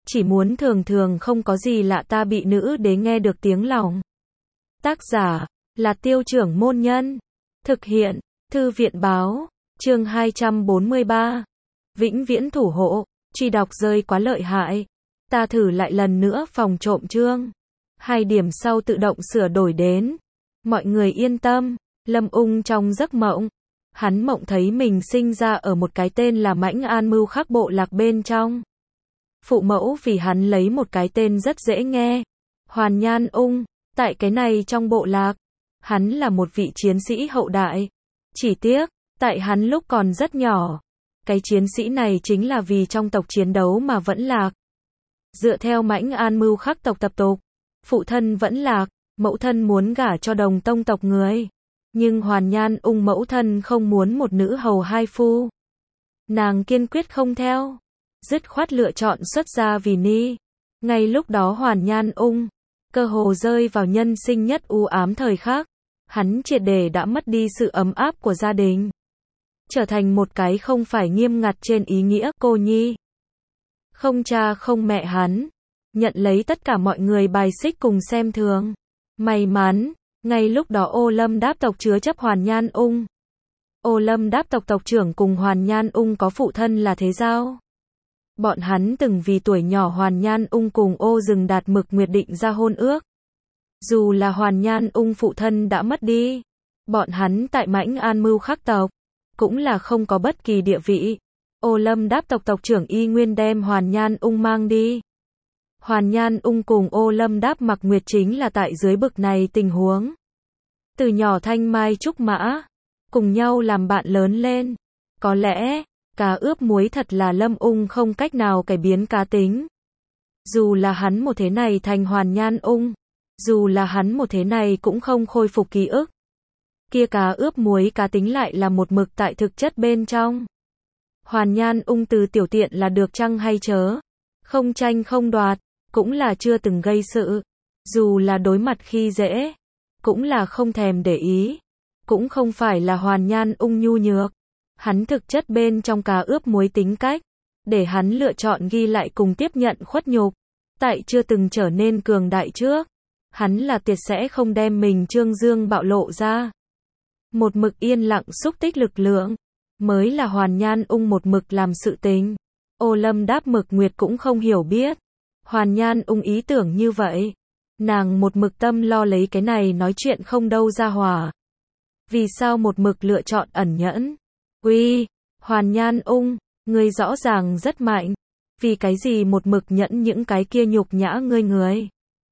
chỉ muốn thường thường không có gì lạ ta bị nữ đế nghe được tiếng lòng. Tác giả là Tiêu Trưởng Môn Nhân. Thực hiện Thư viện Báo. Chương 243. Vĩnh viễn thủ hộ. Truy đọc rơi quá lợi hại. Ta thử lại lần nữa phòng trộm chương. 2 điểm sau tự động sửa đổi đến. Mọi người yên tâm. Lâm Ung trong giấc mộng. Hắn mộng thấy mình sinh ra ở một cái tên là Mãnh An Mưu Khắc bộ lạc bên trong. Phụ mẫu vì hắn lấy một cái tên rất dễ nghe. Hoàn Nhan Ung. Tại cái này trong bộ lạc, hắn là một vị chiến sĩ hậu đại. Chỉ tiếc, tại hắn lúc còn rất nhỏ, cái chiến sĩ này chính là vì trong tộc chiến đấu mà vẫn lạc. Dựa theo Mãnh An Mưu Khắc tộc tập tục, phụ thân vẫn lạc, mẫu thân muốn gả cho đồng tông tộc người. Nhưng Hoàn Nhan Ung mẫu thân không muốn một nữ hầu hai phu. Nàng kiên quyết không theo, dứt khoát lựa chọn xuất gia vì ni. Ngay lúc đó Hoàn Nhan Ung cơ hồ rơi vào nhân sinh nhất u ám thời khắc. Hắn triệt để đã mất đi sự ấm áp của gia đình. Trở thành một cái không phải nghiêm ngặt trên ý nghĩa cô nhi. Không cha không mẹ hắn. Nhận lấy tất cả mọi người bài xích cùng xem thường. May mắn, ngay lúc đó Ô Lâm Đáp tộc chứa chấp Hoàn Nhan Ung. Ô Lâm Đáp tộc tộc trưởng cùng Hoàn Nhan Ung có phụ thân là thế giao. Bọn hắn từng vì tuổi nhỏ Hoàn Nhan Ung cùng Ô Rừng Đạt Mực Nguyệt định ra hôn ước. Dù là Hoàn Nhan Ung phụ thân đã mất đi, bọn hắn tại Mãnh An Mưu Khắc tộc cũng là không có bất kỳ địa vị. Ô Lâm Đáp tộc tộc trưởng y nguyên đem Hoàn Nhan Ung mang đi. Hoàn Nhan Ung cùng Ô Lâm Đáp Mặc Nguyệt chính là tại dưới bực này tình huống. Từ nhỏ thanh mai trúc mã, cùng nhau làm bạn lớn lên. Có lẽ, cá ướp muối thật là Lâm Ung không cách nào cải biến cá tính. Dù là hắn một thế này thành Hoàn Nhan Ung, dù là hắn một thế này cũng không khôi phục ký ức. Kia cá ướp muối cá tính lại là một mực tại thực chất bên trong. Hoàn Nhan Ung từ tiểu tiện là được chăng hay chớ? Không tranh không đoạt, cũng là chưa từng gây sự. Dù là đối mặt khi dễ, cũng là không thèm để ý. Cũng không phải là Hoàn Nhan Ung nhu nhược. Hắn thực chất bên trong cá ướp muối tính cách, để hắn lựa chọn ghi lại cùng tiếp nhận khuất nhục. Tại chưa từng trở nên cường đại trước, hắn là tuyệt sẽ không đem mình trương dương bạo lộ ra. Một mực yên lặng xúc tích lực lượng, mới là Hoàn Nhan Ung một mực làm sự tình. Ô Lâm Đáp Mực Nguyệt cũng không hiểu biết. Hoàn Nhan Ung ý tưởng như vậy. Nàng một mực tâm lo lấy cái này nói chuyện không đâu ra hòa. Vì sao một mực lựa chọn ẩn nhẫn? Uy, Hoàn Nhan Ung, ngươi rõ ràng rất mạnh. Vì cái gì một mực nhẫn những cái kia nhục nhã ngươi người?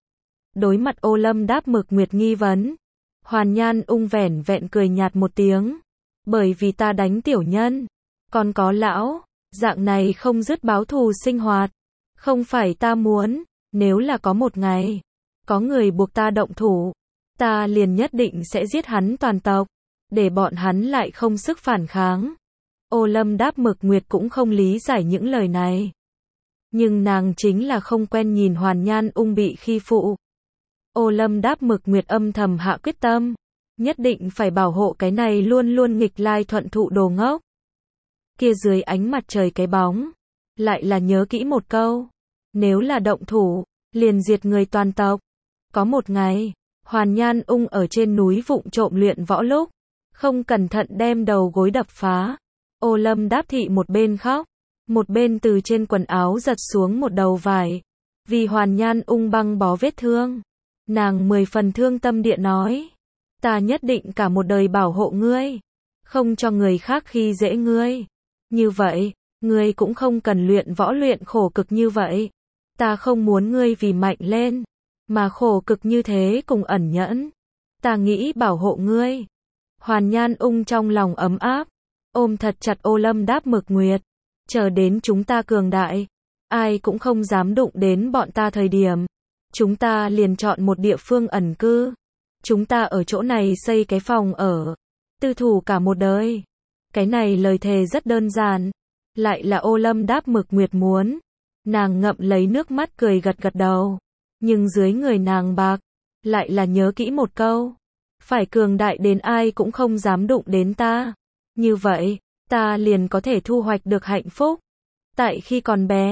Đối mặt Ô Lâm Đáp Mực Nguyệt nghi vấn, Hoàn Nhan Ung vẻn vẹn cười nhạt một tiếng. Bởi vì ta đánh tiểu nhân, còn có lão, dạng này không dứt báo thù sinh hoạt. Không phải ta muốn, nếu là có một ngày, có người buộc ta động thủ, ta liền nhất định sẽ giết hắn toàn tộc, để bọn hắn lại không sức phản kháng. Ô Lâm Đáp Mực Nguyệt cũng không lý giải những lời này. Nhưng nàng chính là không quen nhìn Hoàn Nhan Ung bị khi phụ. Ô Lâm Đáp Mực Nguyệt âm thầm hạ quyết tâm, nhất định phải bảo hộ cái này luôn luôn nghịch lai thuận thụ đồ ngốc. Kia dưới ánh mặt trời cái bóng, lại là nhớ kỹ một câu, nếu là động thủ, liền diệt người toàn tộc. Có một ngày, Hoàn Nhan Ung ở trên núi vụng trộm luyện võ lúc, không cẩn thận đem đầu gối đập phá. Ô Lâm Đáp thị một bên khóc, một bên từ trên quần áo giật xuống một đầu vải. Vì Hoàn Nhan Ung băng bó vết thương, nàng 10 phần thương tâm địa nói, ta nhất định cả một đời bảo hộ ngươi, không cho người khác khi dễ ngươi. Như vậy, ngươi cũng không cần luyện võ luyện khổ cực như vậy. Ta không muốn ngươi vì mạnh lên, mà khổ cực như thế cùng ẩn nhẫn. Ta nghĩ bảo hộ ngươi. Hoàn Nhan Ung trong lòng ấm áp, ôm thật chặt Ô Lâm Đáp Mực Nguyệt. Chờ đến chúng ta cường đại, ai cũng không dám đụng đến bọn ta thời điểm. Chúng ta liền chọn một địa phương ẩn cư. Chúng ta ở chỗ này xây cái phòng ở, tư thủ cả một đời. Cái này lời thề rất đơn giản, lại là Ô Lâm Đáp Mực Nguyệt muốn. Nàng ngậm lấy nước mắt cười gật gật đầu. Nhưng dưới người nàng bạc, lại là nhớ kỹ một câu. Phải cường đại đến ai cũng không dám đụng đến ta. Như vậy, ta liền có thể thu hoạch được hạnh phúc. Tại khi còn bé,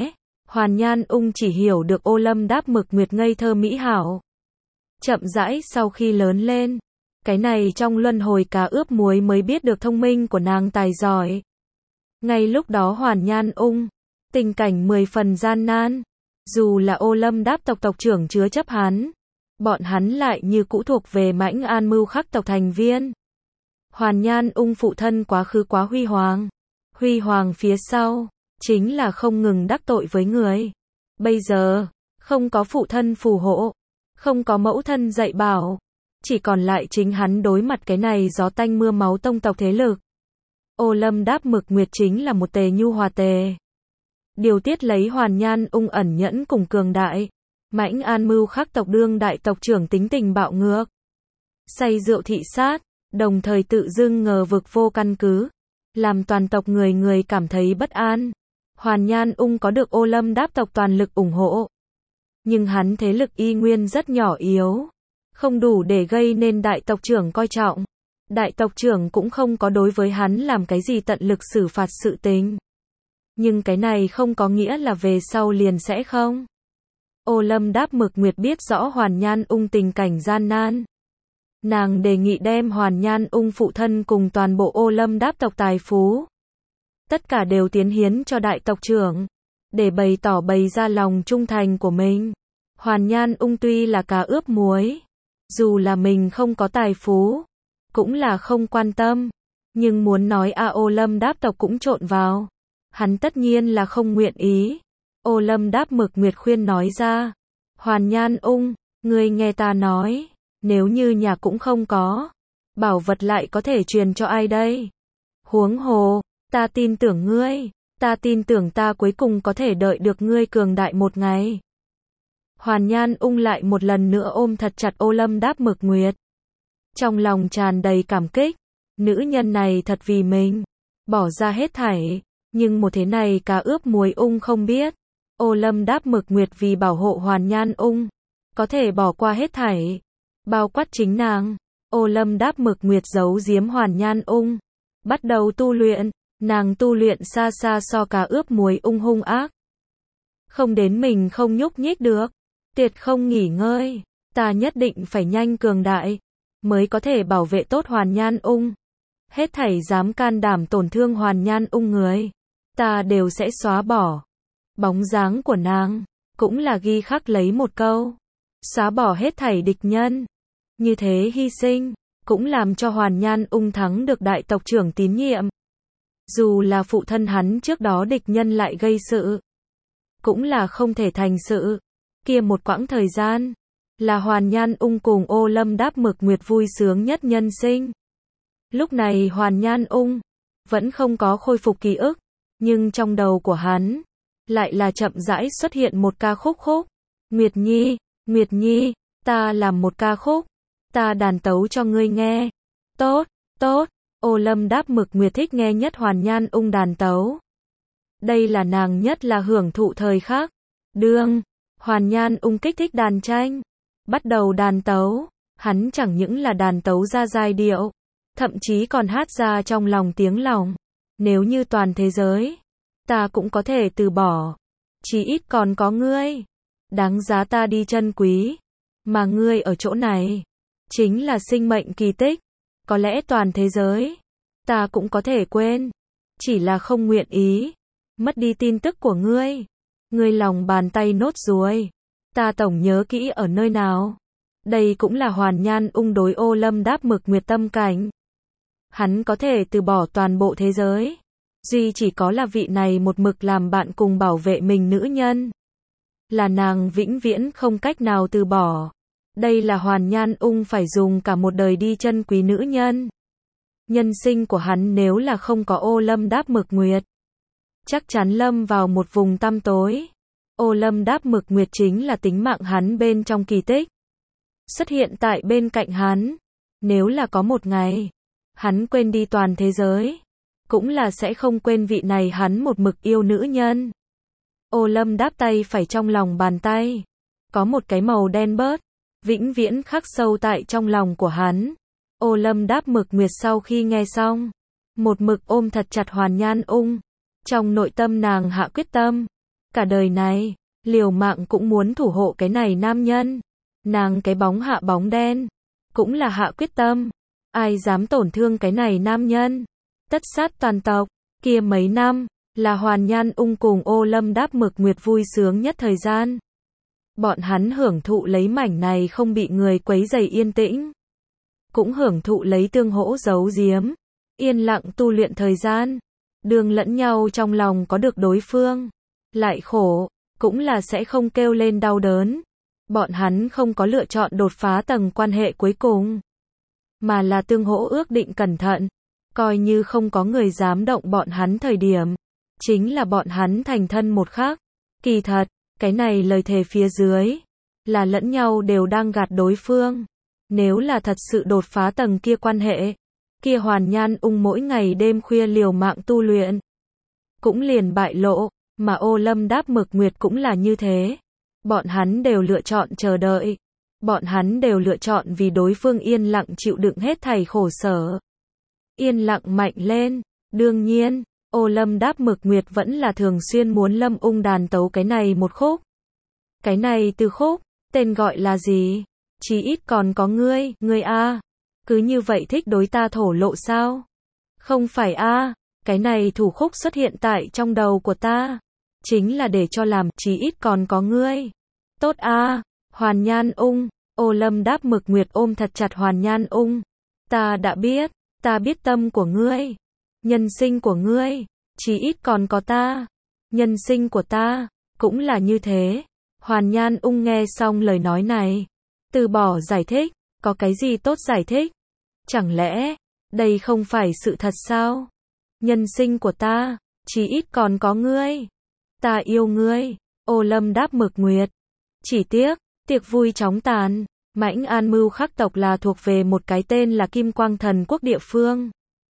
Hoàn Nhan Ung chỉ hiểu được Ô Lâm Đáp Mực Nguyệt ngây thơ mỹ hảo. Chậm rãi sau khi lớn lên, cái này trong luân hồi cá ướp muối mới biết được thông minh của nàng tài giỏi. Ngay lúc đó Hoàn Nhan Ung, tình cảnh 10 phần gian nan. Dù là Ô Lâm Đáp tộc tộc trưởng chứa chấp hắn, bọn hắn lại như cũ thuộc về Mãnh An Mưu Khắc tộc thành viên. Hoàn Nhan Ung phụ thân quá khứ quá huy hoàng. Huy hoàng phía sau, chính là không ngừng đắc tội với người. Bây giờ, không có phụ thân phù hộ, không có mẫu thân dạy bảo, chỉ còn lại chính hắn đối mặt cái này gió tanh mưa máu tông tộc thế lực. Ô Lâm Đáp Mực Nguyệt chính là một tề nhu hòa tề. Điều tiết lấy Hoàn Nhan Ung ẩn nhẫn cùng cường đại. Mãnh An Mưu Khắc tộc đương đại tộc trưởng tính tình bạo ngược, say rượu thị sát, đồng thời tự dưng ngờ vực vô căn cứ, làm toàn tộc người người cảm thấy bất an. Hoàn Nhan Ung có được Ô Lâm Đáp tộc toàn lực ủng hộ, nhưng hắn thế lực y nguyên rất nhỏ yếu, không đủ để gây nên đại tộc trưởng coi trọng. Đại tộc trưởng cũng không có đối với hắn làm cái gì tận lực xử phạt sự tình. Nhưng cái này không có nghĩa là về sau liền sẽ không. Ô Lâm Đáp Mực Nguyệt biết rõ Hoàn Nhan Ung tình cảnh gian nan. Nàng đề nghị đem Hoàn Nhan Ung phụ thân cùng toàn bộ Ô Lâm Đáp tộc tài phú, tất cả đều tiến hiến cho đại tộc trưởng, để bày ra lòng trung thành của mình. Hoàn Nhan Ung tuy là cá ướp muối, dù là mình không có tài phú, cũng là không quan tâm, nhưng muốn nói Ô Lâm Đáp tộc cũng trộn vào, hắn tất nhiên là không nguyện ý. Ô Lâm Đáp Mực Nguyệt khuyên nói ra, Hoàn Nhan Ung, ngươi nghe ta nói, nếu như nhà cũng không có, bảo vật lại có thể truyền cho ai đây? Huống hồ, ta tin tưởng ngươi, ta tin tưởng ta cuối cùng có thể đợi được ngươi cường đại một ngày. Hoàn Nhan Ung lại một lần nữa ôm thật chặt Ô Lâm Đáp Mực Nguyệt. Trong lòng tràn đầy cảm kích, nữ nhân này thật vì mình, bỏ ra hết thảy, nhưng một thế này cá ướp muối Ung không biết. Ô Lâm Đáp Mực Nguyệt vì bảo hộ Hoàn Nhan Ung, có thể bỏ qua hết thảy, bao quát chính nàng. Ô Lâm Đáp Mực Nguyệt giấu giếm Hoàn Nhan Ung, bắt đầu tu luyện, nàng tu luyện xa xa so cá ướp muối Ung hung ác. Không đến mình không nhúc nhích được, tuyệt không nghỉ ngơi, ta nhất định phải nhanh cường đại, mới có thể bảo vệ tốt Hoàn Nhan Ung. Hết thảy dám can đảm tổn thương Hoàn Nhan Ung người, ta đều sẽ xóa bỏ. Bóng dáng của nàng, cũng là ghi khắc lấy một câu, xóa bỏ hết thảy địch nhân. Như thế hy sinh, cũng làm cho Hoàn Nhan Ung thắng được đại tộc trưởng tín nhiệm. Dù là phụ thân hắn trước đó địch nhân lại gây sự, cũng là không thể thành sự. Kia một quãng thời gian, là Hoàn Nhan Ung cùng Ô Lâm Đáp Mực Nguyệt vui sướng nhất nhân sinh. Lúc này Hoàn Nhan Ung vẫn không có khôi phục ký ức, nhưng trong đầu của hắn lại là chậm rãi xuất hiện một ca khúc. Nguyệt Nhi, ta làm một ca khúc, ta đàn tấu cho ngươi nghe. Tốt, tốt. Ô Lâm Đáp Mực Nguyệt thích nghe nhất Hoàn Nhan Ung đàn tấu. Đây là nàng nhất là hưởng thụ thời khắc. Đương Hoàn Nhan Ung kích thích đàn tranh, bắt đầu đàn tấu, hắn chẳng những là đàn tấu ra giai điệu, thậm chí còn hát ra trong lòng tiếng lòng. Nếu như toàn thế giới, ta cũng có thể từ bỏ, chí ít còn có ngươi, đáng giá ta đi trân quý, mà ngươi ở chỗ này, chính là sinh mệnh kỳ tích, có lẽ toàn thế giới, ta cũng có thể quên, chỉ là không nguyện ý, mất đi tin tức của ngươi. Ngươi lòng bàn tay nốt ruồi, ta tổng nhớ kỹ ở nơi nào. Đây cũng là Hoàn Nhan Ung đối Ô Lâm Đáp Mực Nguyệt tâm cảnh. Hắn có thể từ bỏ toàn bộ thế giới, duy chỉ có là vị này một mực làm bạn cùng bảo vệ mình nữ nhân, là nàng vĩnh viễn không cách nào từ bỏ. Đây là Hoàn Nhan Ung phải dùng cả một đời đi trân quý nữ nhân. Nhân sinh của hắn nếu là không có Ô Lâm Đáp Mực Nguyệt, chắc chắn lâm vào một vùng tăm tối. Ô Lâm Đáp Mực Nguyệt chính là tính mạng hắn bên trong kỳ tích, xuất hiện tại bên cạnh hắn. Nếu là có một ngày, hắn quên đi toàn thế giới, cũng là sẽ không quên vị này hắn một mực yêu nữ nhân. Ô Lâm Đáp tay phải trong lòng bàn tay, có một cái màu đen bớt, vĩnh viễn khắc sâu tại trong lòng của hắn. Ô Lâm Đáp Mực Nguyệt sau khi nghe xong, một mực ôm thật chặt Hoàn Nhan Ung. Trong nội tâm nàng hạ quyết tâm, Cả đời này, liều mạng cũng muốn thủ hộ cái này nam nhân. Nàng cái bóng hạ bóng đen, cũng là hạ quyết tâm. Ai dám tổn thương cái này nam nhân, tất sát toàn tộc. Kia mấy năm, là Hoàn Nhan Ung cùng Ô Lâm Đáp Mực Nguyệt vui sướng nhất thời gian. Bọn hắn hưởng thụ lấy mảnh này không bị người quấy rầy yên tĩnh. Cũng hưởng thụ lấy tương hỗ giấu giếm, yên lặng tu luyện thời gian. Đường lẫn nhau trong lòng có được đối phương. Lại khổ, cũng là sẽ không kêu lên đau đớn. Bọn hắn không có lựa chọn đột phá tầng quan hệ cuối cùng, mà là tương hỗ ước định cẩn thận. Coi như không có người dám động bọn hắn thời điểm, chính là bọn hắn thành thân một khắc. Kỳ thật, cái này lời thề phía dưới, là lẫn nhau đều đang gạt đối phương. Nếu là thật sự đột phá tầng kia quan hệ, kia Hoàn Nhan Ung mỗi ngày đêm khuya liều mạng tu luyện, cũng liền bại lộ, mà Ô Lâm Đáp Mực Nguyệt cũng là như thế. Bọn hắn đều lựa chọn chờ đợi. Bọn hắn đều lựa chọn vì đối phương yên lặng chịu đựng hết thảy khổ sở. Yên lặng mạnh lên. Đương nhiên, Ô Lâm Đáp Mực Nguyệt vẫn là thường xuyên muốn Lâm Ung đàn tấu cái này một khúc. Cái này từ khúc, tên gọi là gì? Chí ít còn có ngươi a. Cứ như vậy thích đối ta thổ lộ sao? Không phải a, cái này thủ khúc xuất hiện tại trong đầu của ta. Chính là để cho làm, chí ít còn có ngươi. Tốt a, Hoàn Nhan Ung. Ô Lâm Đáp Mực Nguyệt ôm thật chặt Hoàn Nhan Ung. Ta đã biết, ta biết tâm của ngươi. Nhân sinh của ngươi, chí ít còn có ta. Nhân sinh của ta, cũng là như thế. Hoàn Nhan Ung nghe xong lời nói này, từ bỏ giải thích, có cái gì tốt giải thích? Chẳng lẽ, đây không phải sự thật sao? Nhân sinh của ta, chí ít còn có ngươi. Ta yêu ngươi. Ô Lâm Đáp Mực Nguyệt. Chỉ tiếc, tiệc vui chóng tàn. Mãnh An Mưu Khắc tộc là thuộc về một cái tên là Kim Quang Thần Quốc địa phương.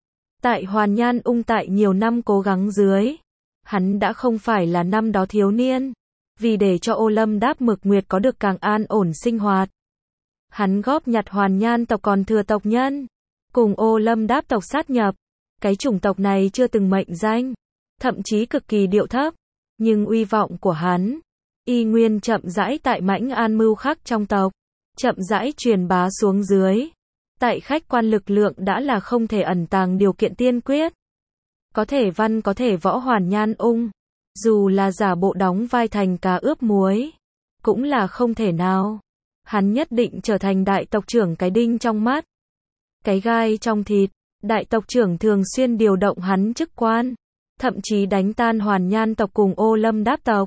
Tại Hoàn Nhan Ung tại nhiều năm cố gắng dưới, hắn đã không phải là năm đó thiếu niên. Vì để cho Ô Lâm Đáp Mực Nguyệt có được càng an ổn sinh hoạt, hắn góp nhặt Hoàn Nhan tộc còn thừa tộc nhân, cùng Ô Lâm Đáp tộc sát nhập. Cái chủng tộc này chưa từng mệnh danh, thậm chí cực kỳ điệu thấp, nhưng uy vọng của hắn, y nguyên chậm rãi tại Mãnh An Mưu Khắc trong tộc, chậm rãi truyền bá xuống dưới. Tại khách quan lực lượng đã là không thể ẩn tàng điều kiện tiên quyết. Có thể văn có thể võ Hoàn Nhan Ung, dù là giả bộ đóng vai thành cá ướp muối, cũng là không thể nào. Hắn nhất định trở thành đại tộc trưởng cái đinh trong mắt, cái gai trong thịt. Đại tộc trưởng thường xuyên điều động hắn chức quan, thậm chí đánh tan Hoàn Nhan tộc cùng Ô Lâm Đáp tộc.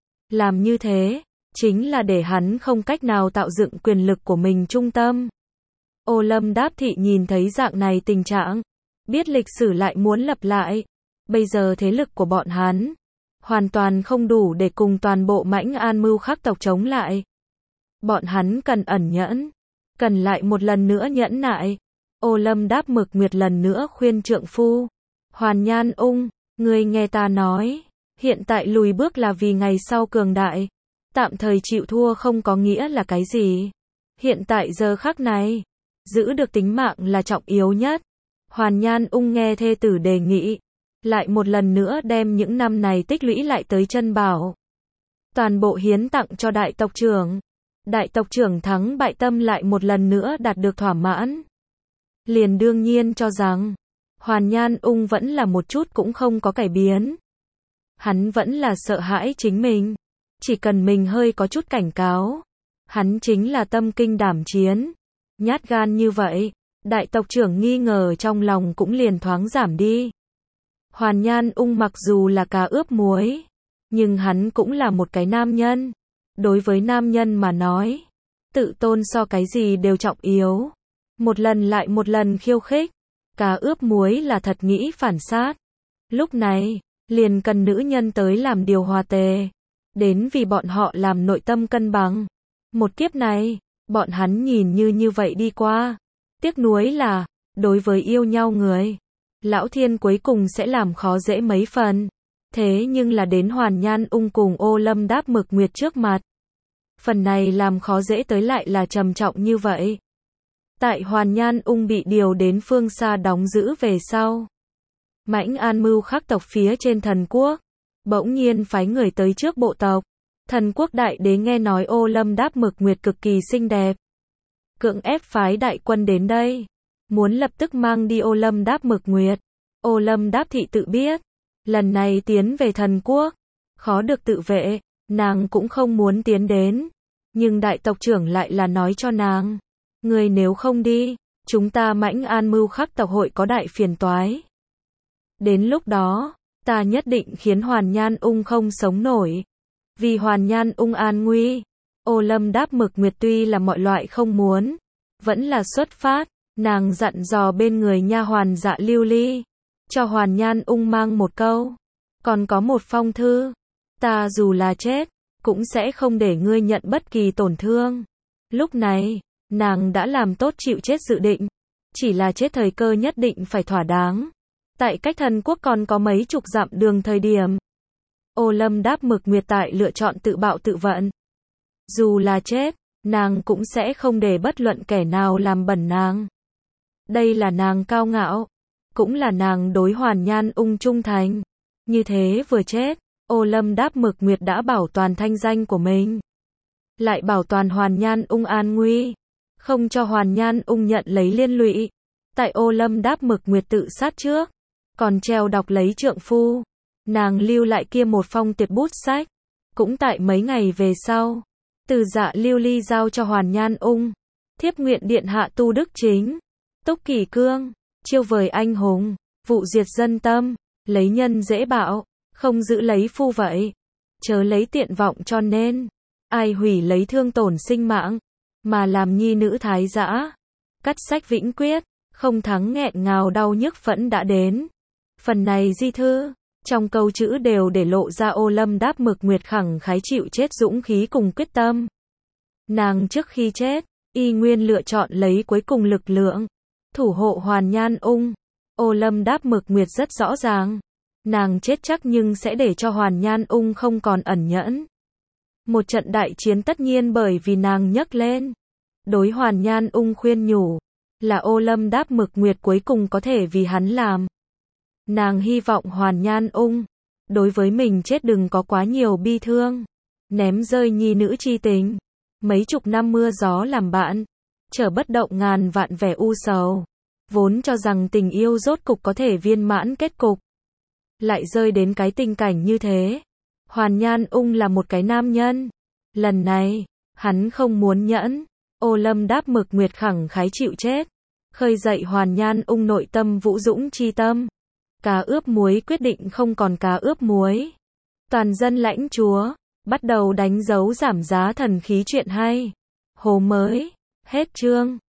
Làm như thế, chính là để hắn không cách nào tạo dựng quyền lực của mình trung tâm. Ô Lâm Đáp thị nhìn thấy dạng này tình trạng, biết lịch sử lại muốn lặp lại. Bây giờ thế lực của bọn hắn hoàn toàn không đủ để cùng toàn bộ Mãnh An Mưu Khắc tộc chống lại. Bọn hắn cần ẩn nhẫn, cần lại một lần nữa nhẫn nại. Ô Lâm Đáp Mực Nguyệt lần nữa khuyên trượng phu. Hoàn Nhan Ung, ngươi nghe ta nói, hiện tại lùi bước là vì ngày sau cường đại. Tạm thời chịu thua không có nghĩa là cái gì. Hiện tại giờ khắc này, giữ được tính mạng là trọng yếu nhất. Hoàn Nhan Ung nghe thê tử đề nghị, lại một lần nữa đem những năm này tích lũy lại tới chân bảo, toàn bộ hiến tặng cho đại tộc trưởng. Đại tộc trưởng thắng bại tâm lại một lần nữa đạt được thỏa mãn. Liền đương nhiên cho rằng, Hoàn Nhan Ung vẫn là một chút cũng không có cải biến. Hắn vẫn là sợ hãi chính mình. Chỉ cần mình hơi có chút cảnh cáo, hắn chính là tâm kinh đảm chiến. Nhát gan như vậy, đại tộc trưởng nghi ngờ trong lòng cũng liền thoáng giảm đi. Hoàn Nhan Ung mặc dù là cá ướp muối, nhưng hắn cũng là một cái nam nhân. Đối với nam nhân mà nói, tự tôn so cái gì đều trọng yếu. Một lần lại một lần khiêu khích, cá ướp muối là thật nghĩ phản sát. Lúc này, liền cần nữ nhân tới làm điều hòa tề, đến vì bọn họ làm nội tâm cân bằng. Một kiếp này, bọn hắn nhìn như vậy đi qua. Tiếc nuối là, đối với yêu nhau người, Lão Thiên cuối cùng sẽ làm khó dễ mấy phần. Thế nhưng là đến Hoàn Nhan Ung cùng Ô Lâm Đáp Mực Nguyệt trước mặt, phần này làm khó dễ tới lại là trầm trọng như vậy. Tại Hoàn Nhan Ung bị điều đến phương xa đóng giữ về sau, Mãnh An Mưu Khắc tộc phía trên thần quốc, bỗng nhiên phái người tới trước bộ tộc. Thần quốc đại đế nghe nói Ô Lâm Đáp Mực Nguyệt cực kỳ xinh đẹp, cưỡng ép phái đại quân đến đây, muốn lập tức mang đi Ô Lâm Đáp Mực Nguyệt. Ô Lâm Đáp thị tự biết, lần này tiến về thần quốc, khó được tự vệ, nàng cũng không muốn tiến đến. Nhưng đại tộc trưởng lại là nói cho nàng, người nếu không đi, chúng ta Mãnh An Mưu Khắc tộc hội có đại phiền toái. Đến lúc đó, ta nhất định khiến Hoàn Nhan Ung không sống nổi. Vì Hoàn Nhan Ung an nguy, Ô Lâm Đáp Mực Nguyệt tuy là mọi loại không muốn, vẫn là xuất phát. Nàng dặn dò bên người nha hoàn Dạ Lưu Ly, cho Hoàn Nhan Ung mang một câu, còn có một phong thư, ta dù là chết, cũng sẽ không để ngươi nhận bất kỳ tổn thương. Lúc này, nàng đã làm tốt chịu chết dự định, chỉ là chết thời cơ nhất định phải thỏa đáng. Tại cách thần quốc còn có mấy chục dặm đường thời điểm, Ô Lâm Đáp Mực Nguyệt tại lựa chọn tự bạo tự vận. Dù là chết, nàng cũng sẽ không để bất luận kẻ nào làm bẩn nàng. Đây là nàng cao ngạo, cũng là nàng đối Hoàn Nhan Ung trung thành. Như thế vừa chết, Ô Lâm Đáp Mực Nguyệt đã bảo toàn thanh danh của mình, lại bảo toàn Hoàn Nhan Ung an nguy, không cho Hoàn Nhan Ung nhận lấy liên lụy. Tại Ô Lâm Đáp Mực Nguyệt tự sát trước, còn treo đọc lấy trượng phu, nàng lưu lại kia một phong tiệp bút sách. Cũng tại mấy ngày về sau, từ Dạ Lưu Ly giao cho Hoàn Nhan Ung, thiếp nguyện điện hạ tu đức chính, túc kỷ cương, chiêu vời anh hùng, vụ diệt dân tâm, lấy nhân dễ bạo, không giữ lấy phu vậy, chớ lấy tiện vọng cho nên, ai hủy lấy thương tổn sinh mạng, mà làm nhi nữ thái dã. Cắt sách vĩnh quyết, không thắng nghẹn ngào đau nhức phẫn đã đến. Phần này di thư, trong câu chữ đều để lộ ra Ô Lâm Đáp Mực Nguyệt khẳng khái chịu chết dũng khí cùng quyết tâm. Nàng trước khi chết, y nguyên lựa chọn lấy cuối cùng lực lượng, thủ hộ Hoàn Nhan Ung. Ô Lâm Đáp Mực Nguyệt rất rõ ràng, nàng chết chắc nhưng sẽ để cho Hoàn Nhan Ung không còn ẩn nhẫn. Một trận đại chiến tất nhiên bởi vì nàng nhấc lên. Đối Hoàn Nhan Ung khuyên nhủ, là Ô Lâm Đáp Mực Nguyệt cuối cùng có thể vì hắn làm. Nàng hy vọng Hoàn Nhan Ung, đối với mình chết đừng có quá nhiều bi thương, ném rơi nhi nữ chi tình. Mấy chục năm mưa gió làm bạn, trở bất động ngàn vạn vẻ u sầu. Vốn cho rằng tình yêu rốt cục có thể viên mãn kết cục, lại rơi đến cái tình cảnh như thế. Hoàn Nhan Ung là một cái nam nhân, lần này, hắn không muốn nhẫn. Ô Lâm Đáp Mực Nguyệt khẳng khái chịu chết, khơi dậy Hoàn Nhan Ung nội tâm vũ dũng chi tâm. Cá ướp muối quyết định không còn cá ướp muối. Toàn dân lãnh chúa, bắt đầu đánh dấu giảm giá thần khí chuyện hay. Hồ mới, hết chương.